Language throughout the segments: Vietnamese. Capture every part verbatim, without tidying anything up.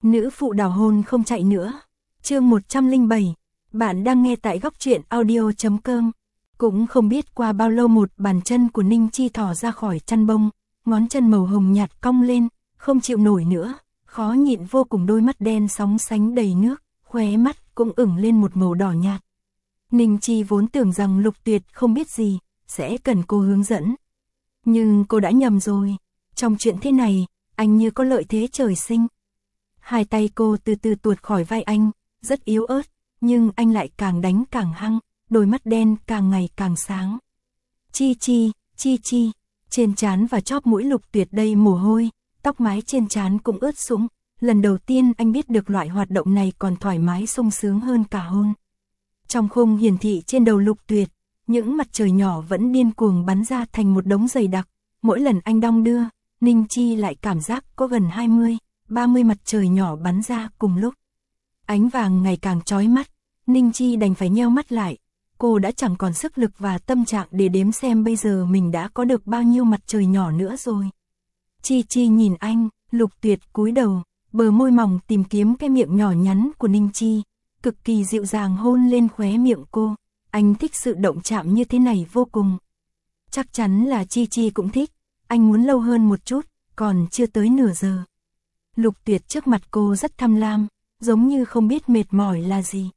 Nữ phụ đào hôn không chạy nữa. Chương một trăm lẻ bảy. Bạn đang nghe tại góc truyện audio chấm com. Cũng không biết qua bao lâu một bàn chân của Ninh Chi thò ra khỏi chăn bông, ngón chân màu hồng nhạt cong lên, không chịu nổi nữa, khó nhịn vô cùng, đôi mắt đen sóng sánh đầy nước, khóe mắt cũng ửng lên một màu đỏ nhạt. Ninh Chi vốn tưởng rằng Lục Tuyệt không biết gì, sẽ cần cô hướng dẫn. Nhưng cô đã nhầm rồi, trong chuyện thế này, anh như có lợi thế trời sinh. Hai tay cô từ từ tuột khỏi vai anh, rất yếu ớt, nhưng anh lại càng đánh càng hăng, đôi mắt đen càng ngày càng sáng. Chi chi, chi chi, trên trán và chóp mũi Lục Tuyệt đầy mồ hôi, tóc mái trên trán cũng ướt sũng. Lần đầu tiên anh biết được loại hoạt động này còn thoải mái sung sướng hơn cả hôn. Trong khung hiển thị trên đầu Lục Tuyệt, những mặt trời nhỏ vẫn điên cuồng bắn ra thành một đống dày đặc. Mỗi lần anh đong đưa, Ninh Chi lại cảm giác có gần hai mươi, ba mươi mặt trời nhỏ bắn ra cùng lúc. Ánh vàng ngày càng chói mắt, Ninh Chi đành phải nheo mắt lại. Cô đã chẳng còn sức lực và tâm trạng để đếm xem bây giờ mình đã có được bao nhiêu mặt trời nhỏ nữa rồi. Chi Chi nhìn anh, Lục Tuyệt cúi đầu, bờ môi mỏng tìm kiếm cái miệng nhỏ nhắn của Ninh Chi, cực kỳ dịu dàng hôn lên khóe miệng cô. Anh thích sự động chạm như thế này vô cùng. Chắc chắn là Chi Chi cũng thích, anh muốn lâu hơn một chút, còn chưa tới nửa giờ. Lục Tuyệt trước mặt cô rất tham lam, giống như không biết mệt mỏi là gì.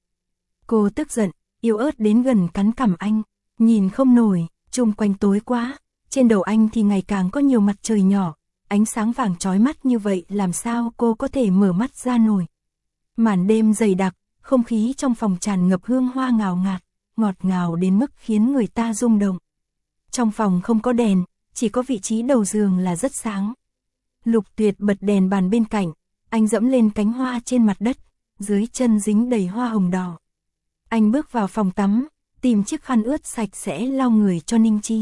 Cô tức giận, yếu ớt đến gần cắn cằm anh, nhìn không nổi, chung quanh tối quá, trên đầu anh thì ngày càng có nhiều mặt trời nhỏ, ánh sáng vàng chói mắt như vậy làm sao cô có thể mở mắt ra nổi. Màn đêm dày đặc, không khí trong phòng tràn ngập hương hoa ngào ngạt, ngọt ngào đến mức khiến người ta rung động. Trong phòng không có đèn, chỉ có vị trí đầu giường là rất sáng. Lục Tuyệt bật đèn bàn bên cạnh, anh dẫm lên cánh hoa trên mặt đất, dưới chân dính đầy hoa hồng đỏ. Anh bước vào phòng tắm, tìm chiếc khăn ướt sạch sẽ lau người cho Ninh Chi.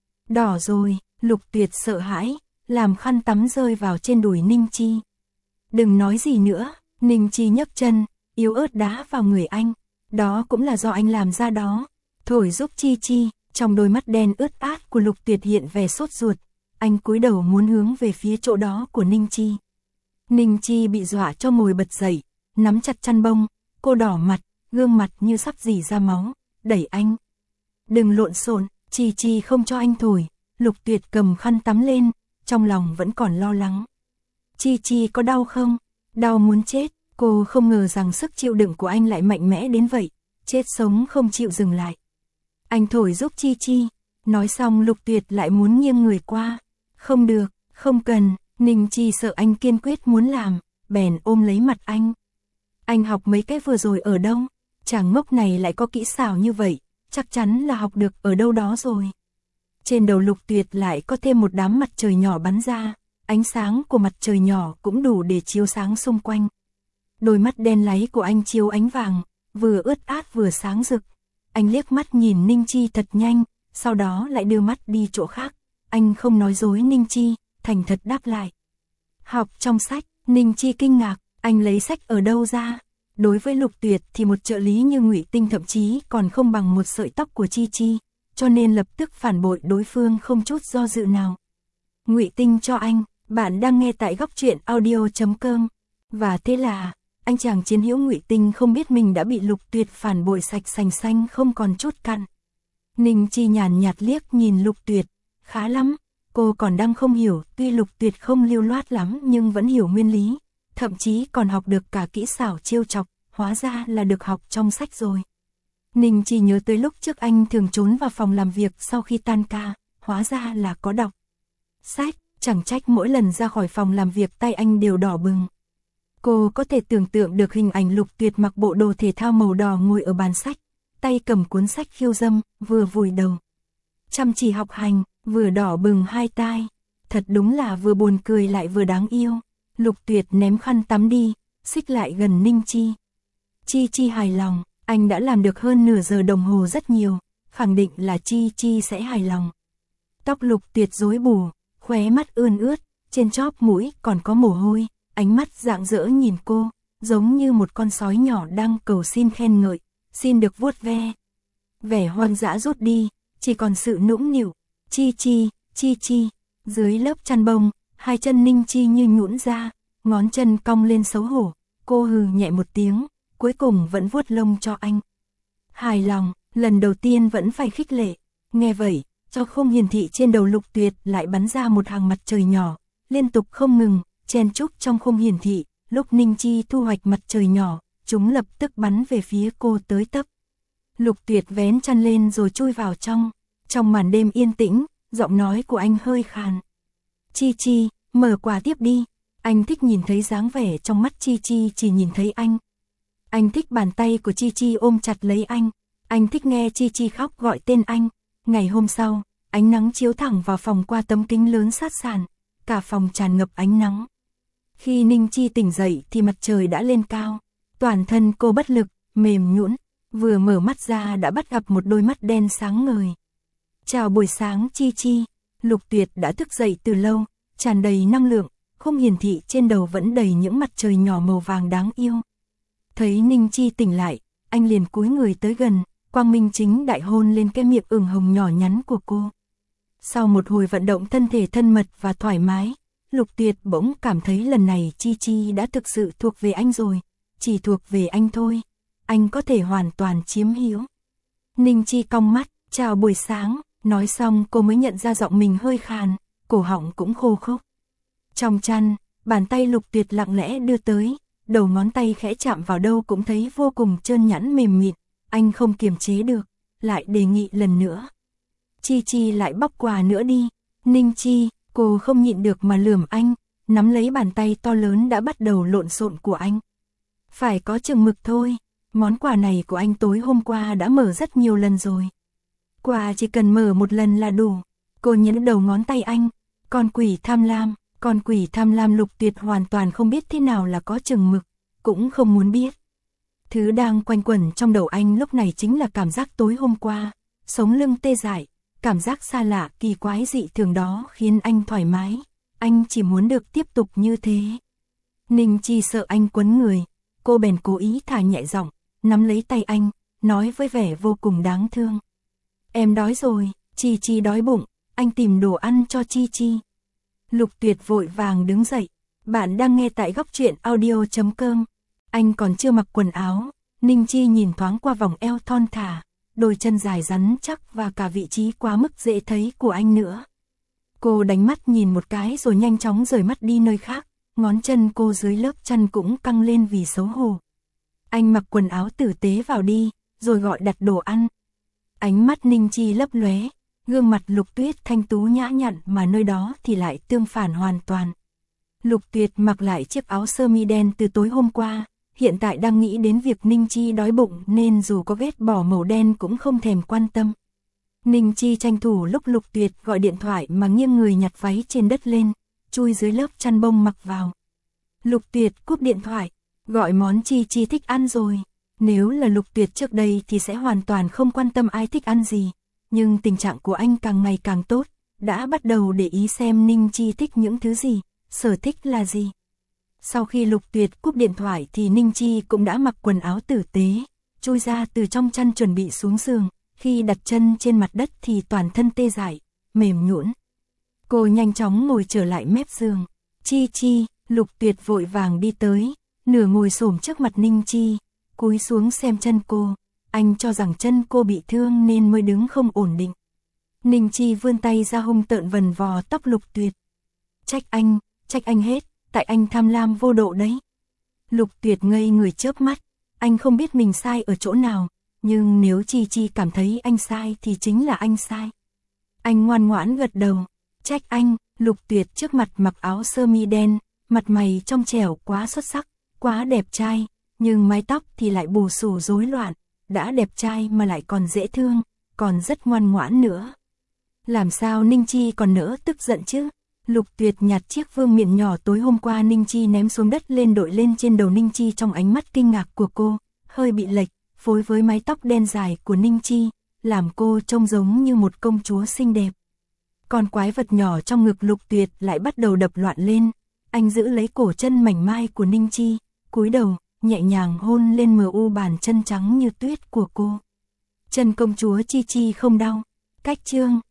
Đỏ rồi, Lục Tuyệt sợ hãi, làm khăn tắm rơi vào trên đùi Ninh Chi. Đừng nói gì nữa, Ninh Chi nhấc chân, yếu ớt đá vào người anh. Đó cũng là do anh làm ra đó. Thổi giúp Chi Chi, trong đôi mắt đen ướt át của Lục Tuyệt hiện vẻ sốt ruột. Anh cúi đầu muốn hướng về phía chỗ đó của Ninh Chi. Ninh Chi bị dọa cho ngồi bật dậy, nắm chặt chăn bông, cô đỏ mặt, gương mặt như sắp rỉ ra máu, đẩy anh. Đừng lộn xộn, Chi Chi không cho anh thổi. Lục Tuyệt cầm khăn tắm lên, trong lòng vẫn còn lo lắng. Chi Chi có đau không? Đau muốn chết. Cô không ngờ rằng sức chịu đựng của anh lại mạnh mẽ đến vậy, chết sống không chịu dừng lại. Anh thổi giúp Chi Chi, nói xong Lục Tuyệt lại muốn nghiêng người qua. Không được, không cần, Ninh Chi sợ anh kiên quyết muốn làm, bèn ôm lấy mặt anh. Anh học mấy cái vừa rồi ở đâu? Chàng ngốc này lại có kỹ xảo như vậy, chắc chắn là học được ở đâu đó rồi. Trên đầu Lục Tuyệt lại có thêm một đám mặt trời nhỏ bắn ra, ánh sáng của mặt trời nhỏ cũng đủ để chiếu sáng xung quanh. Đôi mắt đen láy của anh chiếu ánh vàng, vừa ướt át vừa sáng rực. Anh liếc mắt nhìn Ninh Chi thật nhanh, sau đó lại đưa mắt đi chỗ khác. Anh không nói dối Ninh Chi, thành thật đáp lại. Học trong sách. Ninh Chi kinh ngạc, anh lấy sách ở đâu ra? Đối với Lục Tuyệt thì một trợ lý như Ngụy Tinh thậm chí còn không bằng một sợi tóc của Chi Chi, cho nên lập tức phản bội đối phương không chút do dự nào. Ngụy Tinh cho anh, bạn đang nghe tại góc truyện audio chấm com. Và thế là anh chàng chiến hữu Ngụy Tinh không biết mình đã bị Lục Tuyệt phản bội sạch sành xanh không còn chút cặn. Ninh Chi nhàn nhạt liếc nhìn Lục Tuyệt, khá lắm, cô còn đang không hiểu, tuy Lục Tuyệt không lưu loát lắm nhưng vẫn hiểu nguyên lý, thậm chí còn học được cả kỹ xảo trêu chọc, hóa ra là được học trong sách rồi. Ninh Chi nhớ tới lúc trước anh thường trốn vào phòng làm việc sau khi tan ca, hóa ra là có đọc sách, chẳng trách mỗi lần ra khỏi phòng làm việc tay anh đều đỏ bừng. Cô có thể tưởng tượng được hình ảnh Lục Tuyệt mặc bộ đồ thể thao màu đỏ ngồi ở bàn sách, tay cầm cuốn sách khiêu dâm, vừa vùi đầu chăm chỉ học hành, vừa đỏ bừng hai tai. Thật đúng là vừa buồn cười lại vừa đáng yêu. Lục Tuyệt ném khăn tắm đi, xích lại gần Ninh Chi. Chi Chi hài lòng, anh đã làm được hơn nửa giờ đồng hồ rất nhiều, khẳng định là Chi Chi sẽ hài lòng. Tóc Lục Tuyệt rối bù, khóe mắt ươn ướt, trên chóp mũi còn có mồ hôi. Ánh mắt rạng rỡ nhìn cô, giống như một con sói nhỏ đang cầu xin khen ngợi, xin được vuốt ve. Vẻ hoang dã rút đi, chỉ còn sự nũng nịu. Chi Chi, Chi Chi, dưới lớp chăn bông, hai chân Ninh Chi như nhũn ra, ngón chân cong lên xấu hổ, cô hừ nhẹ một tiếng, cuối cùng vẫn vuốt lông cho anh. Hài lòng, lần đầu tiên vẫn phải khích lệ. Nghe vậy, cho không hiển thị trên đầu Lục Tuyệt lại bắn ra một hàng mặt trời nhỏ, liên tục không ngừng, chen chúc trong không hiển thị, lúc Ninh Chi thu hoạch mặt trời nhỏ, chúng lập tức bắn về phía cô tới tấp. Lục Tuyệt vén chăn lên rồi chui vào trong, trong màn đêm yên tĩnh, giọng nói của anh hơi khàn. Chi Chi, mở quà tiếp đi, anh thích nhìn thấy dáng vẻ trong mắt Chi Chi chỉ nhìn thấy anh. Anh thích bàn tay của Chi Chi ôm chặt lấy anh, anh thích nghe Chi Chi khóc gọi tên anh. Ngày hôm sau, ánh nắng chiếu thẳng vào phòng qua tấm kính lớn sát sàn, cả phòng tràn ngập ánh nắng. Khi Ninh Chi tỉnh dậy thì mặt trời đã lên cao, toàn thân cô bất lực, mềm nhũn, vừa mở mắt ra đã bắt gặp một đôi mắt đen sáng ngời. Chào buổi sáng Chi Chi, Lục Tuyệt đã thức dậy từ lâu, tràn đầy năng lượng, không hiển thị trên đầu vẫn đầy những mặt trời nhỏ màu vàng đáng yêu. Thấy Ninh Chi tỉnh lại, anh liền cúi người tới gần, quang minh chính đại hôn lên cái miệng ửng hồng nhỏ nhắn của cô. Sau một hồi vận động thân thể thân mật và thoải mái, Lục Tuyệt bỗng cảm thấy lần này Chi Chi đã thực sự thuộc về anh rồi, chỉ thuộc về anh thôi, anh có thể hoàn toàn chiếm hữu. Ninh Chi cong mắt, chào buổi sáng, nói xong cô mới nhận ra giọng mình hơi khàn, cổ họng cũng khô khốc. Trong chăn, bàn tay Lục Tuyệt lặng lẽ đưa tới, đầu ngón tay khẽ chạm vào đâu cũng thấy vô cùng trơn nhẵn mềm mịn, anh không kiềm chế được, lại đề nghị lần nữa. Chi Chi lại bóc quà nữa đi. Ninh Chi, cô không nhịn được mà lườm anh, nắm lấy bàn tay to lớn đã bắt đầu lộn xộn của anh. Phải có chừng mực thôi, món quà này của anh tối hôm qua đã mở rất nhiều lần rồi. Quà chỉ cần mở một lần là đủ. Cô nhấn đầu ngón tay anh, con quỷ tham lam, con quỷ tham lam. Lục Tuyệt hoàn toàn không biết thế nào là có chừng mực, cũng không muốn biết. Thứ đang quanh quẩn trong đầu anh lúc này chính là cảm giác tối hôm qua, sống lưng tê dại, cảm giác xa lạ kỳ quái dị thường đó khiến anh thoải mái, anh chỉ muốn được tiếp tục như thế. Ninh Chi sợ anh quấn người, cô bèn cố ý thả nhẹ giọng, nắm lấy tay anh, nói với vẻ vô cùng đáng thương. Em đói rồi, Chi Chi đói bụng, anh tìm đồ ăn cho Chi Chi. Lục Tuyệt vội vàng đứng dậy, bạn đang nghe tại góc truyện audio chấm com. Anh còn chưa mặc quần áo, Ninh Chi nhìn thoáng qua vòng eo thon thả, đôi chân dài rắn chắc và cả vị trí quá mức dễ thấy của anh nữa. Cô đánh mắt nhìn một cái rồi nhanh chóng rời mắt đi nơi khác, ngón chân cô dưới lớp chăn cũng căng lên vì xấu hổ. Anh mặc quần áo tử tế vào đi, rồi gọi đặt đồ ăn. Ánh mắt Ninh Chi lấp lóe, gương mặt Lục Tuyết thanh tú nhã nhặn mà nơi đó thì lại tương phản hoàn toàn. Lục Tuyệt mặc lại chiếc áo sơ mi đen từ tối hôm qua, hiện tại đang nghĩ đến việc Ninh Chi đói bụng nên dù có ghét bỏ màu đen cũng không thèm quan tâm. Ninh Chi tranh thủ lúc Lục Tuyệt gọi điện thoại mà nghiêng người nhặt váy trên đất lên, chui dưới lớp chăn bông mặc vào. Lục Tuyệt cúp điện thoại, gọi món Chi Chi thích ăn rồi. Nếu là Lục Tuyệt trước đây thì sẽ hoàn toàn không quan tâm ai thích ăn gì, nhưng tình trạng của anh càng ngày càng tốt, đã bắt đầu để ý xem Ninh Chi thích những thứ gì, sở thích là gì. Sau khi Lục Tuyệt cúp điện thoại thì Ninh Chi cũng đã mặc quần áo tử tế, chui ra từ trong chăn chuẩn bị xuống giường, khi đặt chân trên mặt đất thì toàn thân tê dại, mềm nhũn. Cô nhanh chóng ngồi trở lại mép giường. Chi Chi, Lục Tuyệt vội vàng đi tới, nửa ngồi xổm trước mặt Ninh Chi, cúi xuống xem chân cô, anh cho rằng chân cô bị thương nên mới đứng không ổn định. Ninh Chi vươn tay ra hung tợn vần vò tóc Lục Tuyệt. Trách anh, trách anh hết, tại anh tham lam vô độ đấy. Lục Tuyệt ngây người chớp mắt, anh không biết mình sai ở chỗ nào, nhưng nếu Chi Chi cảm thấy anh sai thì chính là anh sai. Anh ngoan ngoãn gật đầu, trách anh. Lục Tuyệt trước mặt mặc áo sơ mi đen, mặt mày trong trẻo quá xuất sắc, quá đẹp trai, nhưng mái tóc thì lại bù xù rối loạn, đã đẹp trai mà lại còn dễ thương, còn rất ngoan ngoãn nữa. Làm sao Ninh Chi còn nỡ tức giận chứ? Lục Tuyệt nhặt chiếc vương miện nhỏ tối hôm qua Ninh Chi ném xuống đất lên đội lên trên đầu Ninh Chi, trong ánh mắt kinh ngạc của cô, hơi bị lệch, phối với mái tóc đen dài của Ninh Chi, làm cô trông giống như một công chúa xinh đẹp. Còn quái vật nhỏ trong ngực Lục Tuyệt lại bắt đầu đập loạn lên, anh giữ lấy cổ chân mảnh mai của Ninh Chi, cúi đầu, nhẹ nhàng hôn lên mờ u bàn chân trắng như tuyết của cô. Chân công chúa Chi Chi không đau. Cách chương